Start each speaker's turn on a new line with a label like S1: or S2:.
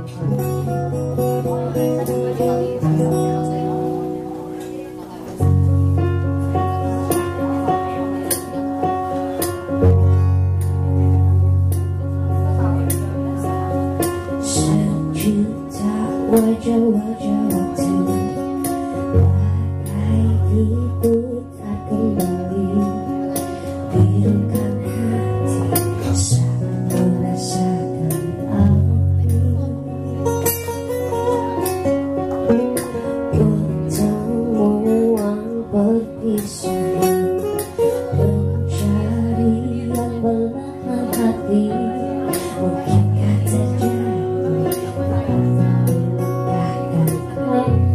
S1: Wajah-wajah waktu bagai diputar kembali, bidungkan hati saat merasakan api. Pertemuan perpisahan